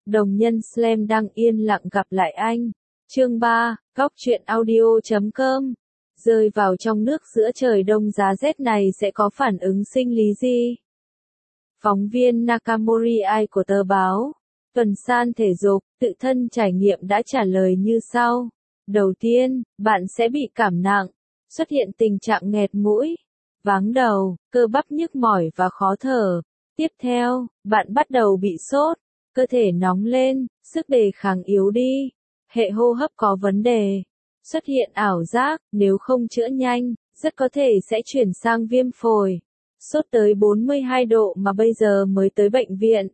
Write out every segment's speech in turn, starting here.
Đồng nhân Slam đang yên lặng gặp lại anh. Chương 3, Góc truyện audio.com. Rơi vào trong nước giữa trời đông giá rét này sẽ có phản ứng sinh lý gì? Phóng viên Nakamori Ai của tờ báo Tuần San Thể dục, tự thân trải nghiệm đã trả lời như sau. Đầu tiên, bạn sẽ bị cảm nặng, xuất hiện tình trạng nghẹt mũi, váng đầu, cơ bắp nhức mỏi và khó thở. Tiếp theo, bạn bắt đầu bị sốt, cơ thể nóng lên, sức đề kháng yếu đi, hệ hô hấp có vấn đề, xuất hiện ảo giác, nếu không chữa nhanh, rất có thể sẽ chuyển sang viêm phổi. Sốt tới 42 độ mà bây giờ mới tới bệnh viện.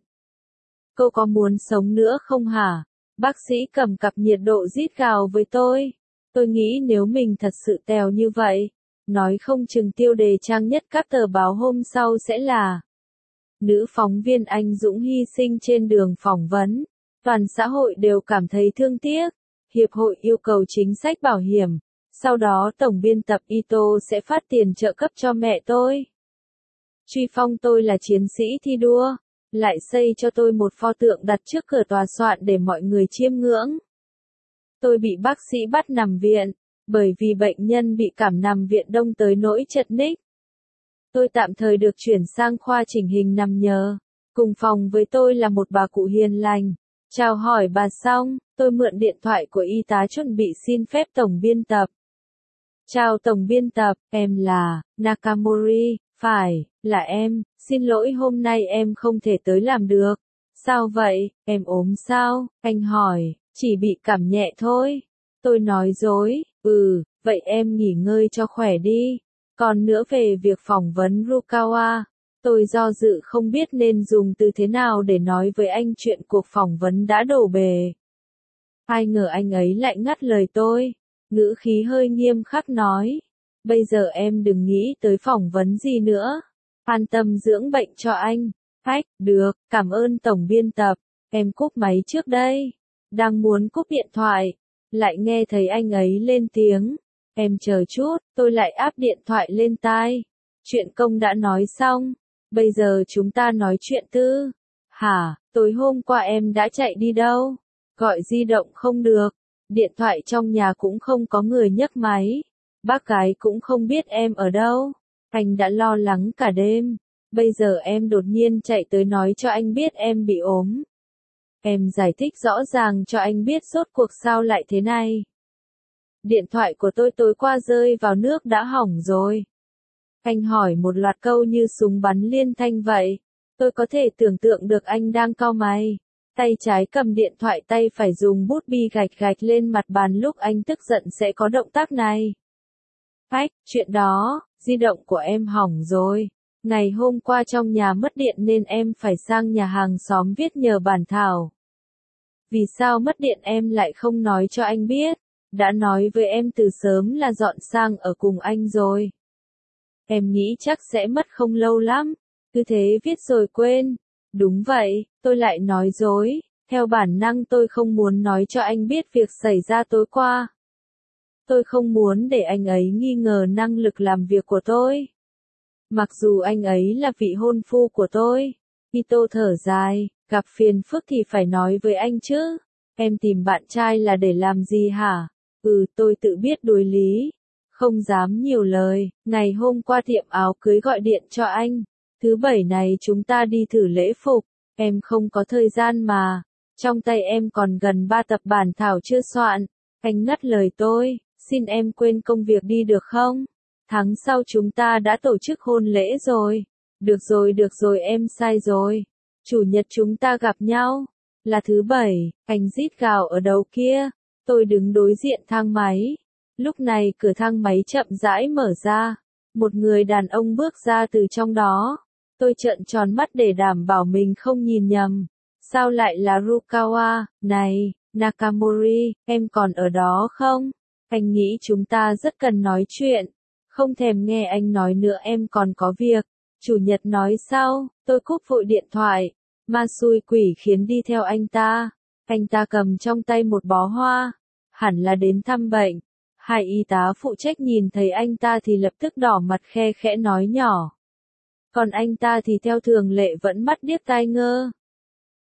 Cô có muốn sống nữa không hả? Bác sĩ cầm cặp nhiệt độ rít gào với tôi. Tôi nghĩ nếu mình thật sự tèo như vậy, nói không chừng tiêu đề trang nhất các tờ báo hôm sau sẽ là nữ phóng viên anh dũng hy sinh trên đường phỏng vấn. Toàn xã hội đều cảm thấy thương tiếc. Hiệp hội yêu cầu chính sách bảo hiểm. Sau đó tổng biên tập Ito sẽ phát tiền trợ cấp cho mẹ tôi. Truy phong tôi là chiến sĩ thi đua. Lại xây cho tôi một pho tượng đặt trước cửa tòa soạn để mọi người chiêm ngưỡng. Tôi bị bác sĩ bắt nằm viện, bởi vì bệnh nhân bị cảm nằm viện đông tới nỗi chật ních. Tôi tạm thời được chuyển sang khoa chỉnh hình nằm nhờ. Cùng phòng với tôi là một bà cụ hiền lành. Chào hỏi bà xong, tôi mượn điện thoại của y tá chuẩn bị xin phép tổng biên tập. Chào tổng biên tập, em là Nakamori, phải, là em, xin lỗi hôm nay em không thể tới làm được. Sao vậy, em ốm sao? Anh hỏi, chỉ bị cảm nhẹ thôi. Tôi nói dối, vậy em nghỉ ngơi cho khỏe đi. Còn nữa về việc phỏng vấn Rukawa, tôi do dự không biết nên dùng từ thế nào để nói với anh chuyện cuộc phỏng vấn đã đổ bể. Ai ngờ anh ấy lại ngắt lời tôi, ngữ khí hơi nghiêm khắc nói. Bây giờ em đừng nghĩ tới phỏng vấn gì nữa. An tâm dưỡng bệnh cho anh. Hách, được, cảm ơn tổng biên tập. Em cúp máy trước đây. Đang muốn cúp điện thoại. Lại nghe thấy anh ấy lên tiếng. Em chờ chút, tôi lại áp điện thoại lên tai. Chuyện công đã nói xong. Bây giờ chúng ta nói chuyện tư. Hả, tối hôm qua em đã chạy đi đâu? Gọi di động không được. Điện thoại trong nhà cũng không có người nhấc máy. Bác gái cũng không biết em ở đâu. Anh đã lo lắng cả đêm. Bây giờ em đột nhiên chạy tới nói cho anh biết em bị ốm. Em giải thích rõ ràng cho anh biết rốt cuộc sao lại thế này. Điện thoại của tôi tối qua rơi vào nước đã hỏng rồi. Anh hỏi một loạt câu như súng bắn liên thanh vậy. Tôi có thể tưởng tượng được anh đang cau mày. Tay trái cầm điện thoại, tay phải dùng bút bi gạch gạch lên mặt bàn lúc anh tức giận sẽ có động tác này. Hách, chuyện đó, di động của em hỏng rồi. Ngày hôm qua trong nhà mất điện nên em phải sang nhà hàng xóm viết nhờ bản thảo. Vì sao mất điện em lại không nói cho anh biết? Đã nói với em từ sớm là dọn sang ở cùng anh rồi. Em nghĩ chắc sẽ mất không lâu lắm. Cứ thế viết rồi quên. Đúng vậy, tôi lại nói dối. Theo bản năng tôi không muốn nói cho anh biết việc xảy ra tối qua. Tôi không muốn để anh ấy nghi ngờ năng lực làm việc của tôi. Mặc dù anh ấy là vị hôn phu của tôi. Ito thở dài, gặp phiền phức thì phải nói với anh chứ. Em tìm bạn trai là để làm gì hả? Tôi tự biết đối lý. Không dám nhiều lời. Ngày hôm qua tiệm áo cưới gọi điện cho anh. Thứ bảy này chúng ta đi thử lễ phục. Em không có thời gian mà. Trong tay em còn gần 3 tập bản thảo chưa soạn. Anh ngắt lời tôi. Xin em quên công việc đi được không? Tháng sau chúng ta đã tổ chức hôn lễ rồi. Được rồi em sai rồi. Chủ nhật chúng ta gặp nhau. Là thứ bảy, anh rít gào ở đầu kia. Tôi đứng đối diện thang máy. Lúc này cửa thang máy chậm rãi mở ra. Một người đàn ông bước ra từ trong đó. Tôi trợn tròn mắt để đảm bảo mình không nhìn nhầm. Sao lại là Rukawa? Này, Nakamori, em còn ở đó không? Anh nghĩ chúng ta rất cần nói chuyện. Không thèm nghe anh nói nữa, em còn có việc. Chủ nhật nói sau, tôi cúp vội điện thoại. Ma xui quỷ khiến đi theo anh ta. Anh ta cầm trong tay một bó hoa. Hẳn là đến thăm bệnh. Hai y tá phụ trách nhìn thấy anh ta thì lập tức đỏ mặt khe khẽ nói nhỏ. Còn anh ta thì theo thường lệ vẫn mắt điếc tai ngơ.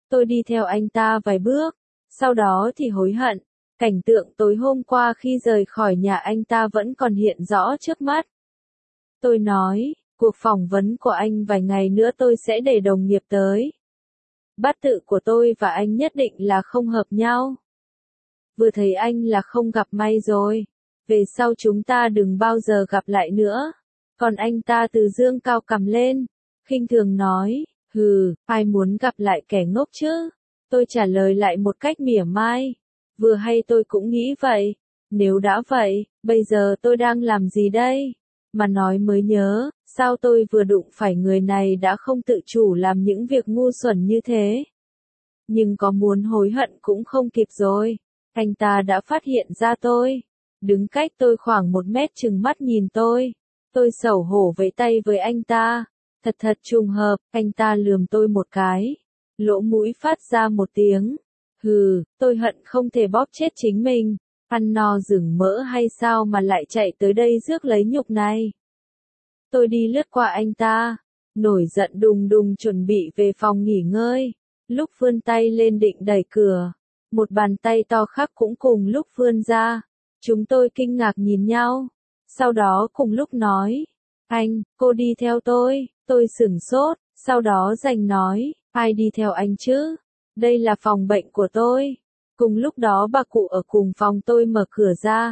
Tôi đi theo anh ta vài bước, sau đó thì hối hận. Cảnh tượng tối hôm qua khi rời khỏi nhà anh ta vẫn còn hiện rõ trước mắt. Tôi nói, cuộc phỏng vấn của anh vài ngày nữa tôi sẽ để đồng nghiệp tới. Bát tự của tôi và anh nhất định là không hợp nhau. Vừa thấy anh là không gặp may rồi. Về sau chúng ta đừng bao giờ gặp lại nữa. Còn anh ta từ dương cao cằm lên, khinh thường nói, hừ, ai muốn gặp lại kẻ ngốc chứ? Tôi trả lời lại một cách mỉa mai. Vừa hay tôi cũng nghĩ vậy. Nếu đã vậy, bây giờ tôi đang làm gì đây? Mà nói mới nhớ, sao tôi vừa đụng phải người này đã không tự chủ làm những việc ngu xuẩn như thế. Nhưng có muốn hối hận cũng không kịp rồi. Anh ta đã phát hiện ra tôi. Đứng cách tôi khoảng 1 mét trừng mắt nhìn tôi. Tôi xấu hổ vẫy tay với anh ta. Thật trùng hợp, anh ta lườm tôi một cái. Lỗ mũi phát ra một tiếng. Hừ, tôi hận không thể bóp chết chính mình. Ăn no rừng mỡ hay sao mà lại chạy tới đây rước lấy nhục này. Tôi đi lướt qua anh ta. Nổi giận đùng đùng chuẩn bị về phòng nghỉ ngơi. Lúc vươn tay lên định đẩy cửa. Một bàn tay to khác cũng cùng lúc vươn ra. Chúng tôi kinh ngạc nhìn nhau. Sau đó cùng lúc nói. Anh, cô đi theo tôi sửng sốt. Sau đó giành nói, ai đi theo anh chứ? Đây là phòng bệnh của tôi. Cùng lúc đó bà cụ ở cùng phòng tôi mở cửa ra.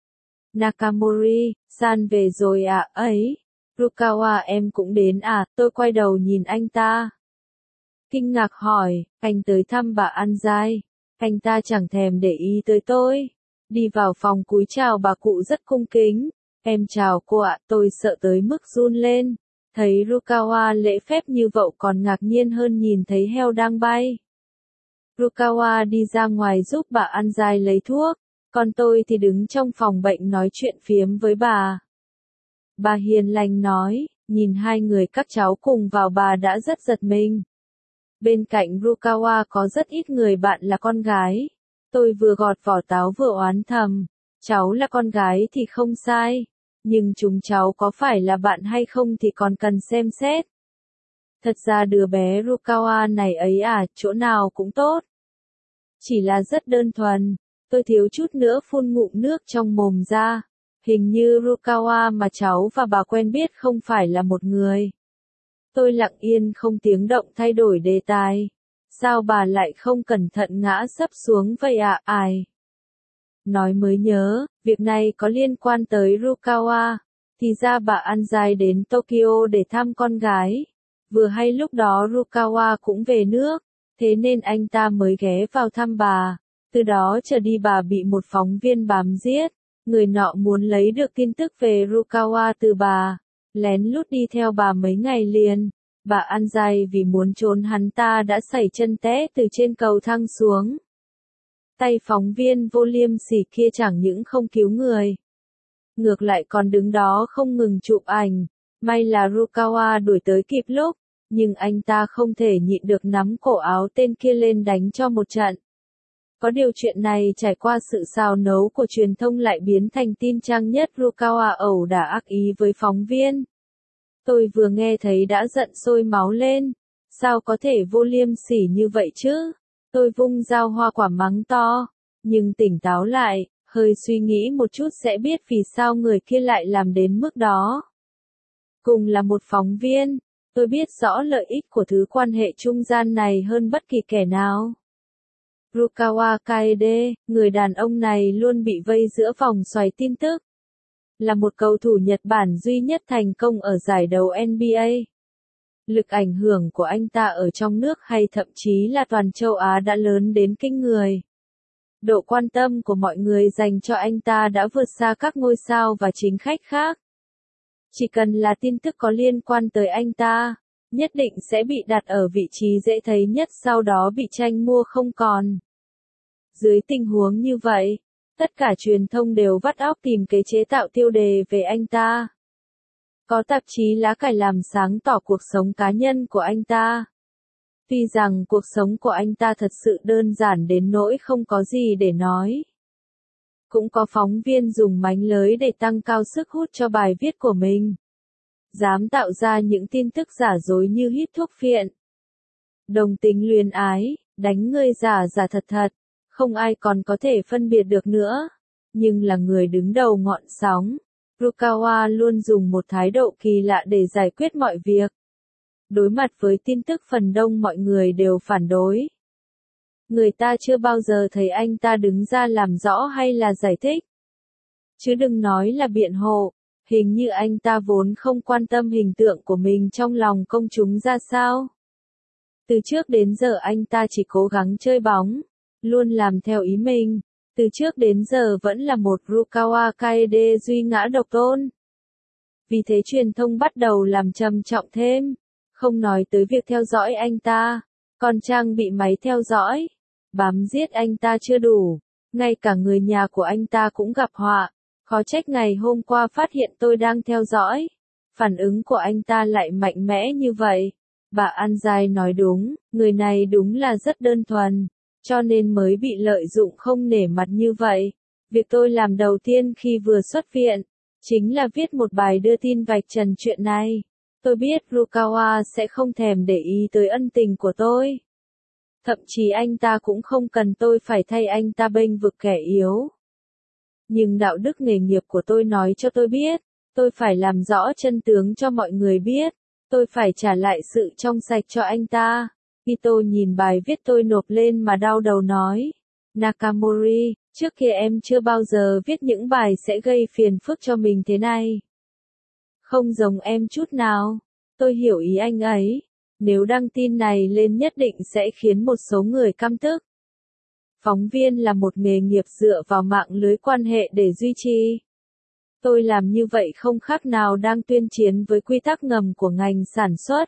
Nakamori, san về rồi à, ấy. Rukawa em cũng đến à, tôi quay đầu nhìn anh ta. Kinh ngạc hỏi, anh tới thăm bà Anzai. Anh ta chẳng thèm để ý tới tôi. Đi vào phòng cúi chào bà cụ rất cung kính. Em chào cô ạ, tôi sợ tới mức run lên. Thấy Rukawa lễ phép như vậy còn ngạc nhiên hơn nhìn thấy heo đang bay. Rukawa đi ra ngoài giúp bà Anzai lấy thuốc, còn tôi thì đứng trong phòng bệnh nói chuyện phiếm với bà. Bà hiền lành nói, nhìn hai người các cháu cùng vào bà đã rất giật mình. Bên cạnh Rukawa có rất ít người bạn là con gái. Tôi vừa gọt vỏ táo vừa oán thầm, cháu là con gái thì không sai. Nhưng chúng cháu có phải là bạn hay không thì còn cần xem xét. Thật ra đứa bé Rukawa này ấy à, chỗ nào cũng tốt. Chỉ là rất đơn thuần. Tôi thiếu chút nữa phun ngụm nước trong mồm ra. Hình như Rukawa mà cháu và bà quen biết không phải là một người. Tôi lặng yên không tiếng động thay đổi đề tài. Sao bà lại không cẩn thận ngã sấp xuống vậy ạ? Ai? Nói mới nhớ, việc này có liên quan tới Rukawa. Thì ra bà Anzai đến Tokyo để thăm con gái. Vừa hay lúc đó Rukawa cũng về nước. Thế nên anh ta mới ghé vào thăm bà. Từ đó trở đi bà bị một phóng viên bám giết. Người nọ muốn lấy được tin tức về Rukawa từ bà. Lén lút đi theo bà mấy ngày liền. Bà Anzai vì muốn trốn hắn ta đã sẩy chân té từ trên cầu thang xuống. Tay phóng viên vô liêm sỉ kia chẳng những không cứu người. Ngược lại còn đứng đó không ngừng chụp ảnh. May là Rukawa đuổi tới kịp lúc. Nhưng anh ta không thể nhịn được nắm cổ áo tên kia lên đánh cho một trận. Có điều chuyện này trải qua sự xào nấu của truyền thông lại biến thành tin trang nhất Rukawa ẩu đả ác ý với phóng viên. Tôi vừa nghe thấy đã giận sôi máu lên. Sao có thể vô liêm sỉ như vậy chứ? Tôi vung dao hoa quả mắng to. Nhưng tỉnh táo lại, hơi suy nghĩ một chút sẽ biết vì sao người kia lại làm đến mức đó. Cùng là một phóng viên, tôi biết rõ lợi ích của thứ quan hệ trung gian này hơn bất kỳ kẻ nào. Rukawa Kaede, người đàn ông này luôn bị vây giữa vòng xoáy tin tức. Là một cầu thủ Nhật Bản duy nhất thành công ở giải đấu NBA. Lực ảnh hưởng của anh ta ở trong nước hay thậm chí là toàn châu Á đã lớn đến kinh người. Độ quan tâm của mọi người dành cho anh ta đã vượt xa các ngôi sao và chính khách khác. Chỉ cần là tin tức có liên quan tới anh ta, nhất định sẽ bị đặt ở vị trí dễ thấy nhất sau đó bị tranh mua không còn. Dưới tình huống như vậy, tất cả truyền thông đều vắt óc tìm kế chế tạo tiêu đề về anh ta. Có tạp chí lá cải làm sáng tỏ cuộc sống cá nhân của anh ta. Tuy rằng cuộc sống của anh ta thật sự đơn giản đến nỗi không có gì để nói. Cũng có phóng viên dùng mánh lới để tăng cao sức hút cho bài viết của mình. Dám tạo ra những tin tức giả dối như hít thuốc phiện, đồng tính luyến ái, Đánh ngươi giả giả thật thật, không ai còn có thể phân biệt được nữa. Nhưng là người đứng đầu ngọn sóng, Rukawa luôn dùng một thái độ kỳ lạ để giải quyết mọi việc. Đối mặt với tin tức phần đông mọi người đều phản đối. Người ta chưa bao giờ thấy anh ta đứng ra làm rõ hay là giải thích. Chứ đừng nói là biện hộ, hình như anh ta vốn không quan tâm hình tượng của mình trong lòng công chúng ra sao. Từ trước đến giờ anh ta chỉ cố gắng chơi bóng, luôn làm theo ý mình. Từ trước đến giờ vẫn là một Rukawa Kaede duy ngã độc tôn. Vì thế truyền thông bắt đầu làm trầm trọng thêm, không nói tới việc theo dõi anh ta, còn trang bị máy theo dõi, bám giết anh ta chưa đủ, ngay cả người nhà của anh ta cũng gặp họa, khó trách ngày hôm qua phát hiện tôi đang theo dõi. Phản ứng của anh ta lại mạnh mẽ như vậy. Bà Anzai nói đúng, người này đúng là rất đơn thuần, cho nên mới bị lợi dụng không nể mặt như vậy. Việc tôi làm đầu tiên khi vừa xuất viện, chính là viết một bài đưa tin vạch trần chuyện này. Tôi biết Rukawa sẽ không thèm để ý tới ân tình của tôi. Thậm chí anh ta cũng không cần tôi phải thay anh ta bênh vực kẻ yếu. Nhưng đạo đức nghề nghiệp của tôi nói cho tôi biết, tôi phải làm rõ chân tướng cho mọi người biết. Tôi phải trả lại sự trong sạch cho anh ta. Ito nhìn bài viết tôi nộp lên mà đau đầu nói. Nakamori, trước kia em chưa bao giờ viết những bài sẽ gây phiền phức cho mình thế này. Không giống em chút nào. Tôi hiểu ý anh ấy. Nếu đăng tin này lên nhất định sẽ khiến một số người căm tức. Phóng viên là một nghề nghiệp dựa vào mạng lưới quan hệ để duy trì. Tôi làm như vậy không khác nào đang tuyên chiến với quy tắc ngầm của ngành sản xuất.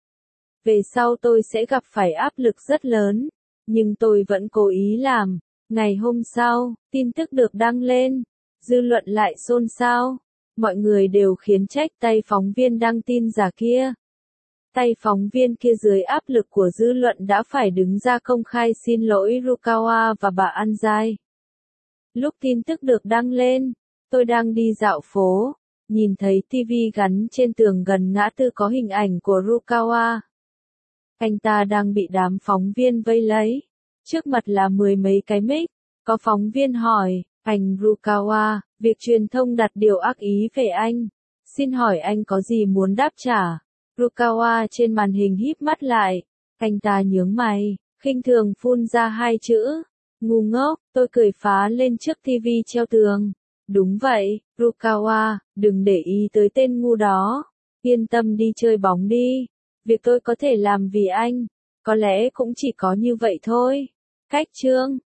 Về sau tôi sẽ gặp phải áp lực rất lớn, nhưng tôi vẫn cố ý làm. Ngày hôm sau, tin tức được đăng lên, dư luận lại xôn xao. Mọi người đều khiển trách tay phóng viên đăng tin giả kia. Tay phóng viên kia dưới áp lực của dư luận đã phải đứng ra công khai xin lỗi Rukawa và bà Anzai. Lúc tin tức được đăng lên, tôi đang đi dạo phố, nhìn thấy TV gắn trên tường gần ngã tư có hình ảnh của Rukawa. Anh ta đang bị đám phóng viên vây lấy. Trước mặt là 10 mấy cái mic. Có phóng viên hỏi, anh Rukawa, việc truyền thông đặt điều ác ý về anh. Xin hỏi anh có gì muốn đáp trả? Rukawa trên màn hình híp mắt lại. Anh ta nhướng mày, khinh thường phun ra hai chữ. Ngu ngốc, tôi cười phá lên trước TV treo tường. Đúng vậy, Rukawa, đừng để ý tới tên ngu đó. Yên tâm đi chơi bóng đi. Việc tôi có thể làm vì anh, có lẽ cũng chỉ có như vậy thôi. Cách chương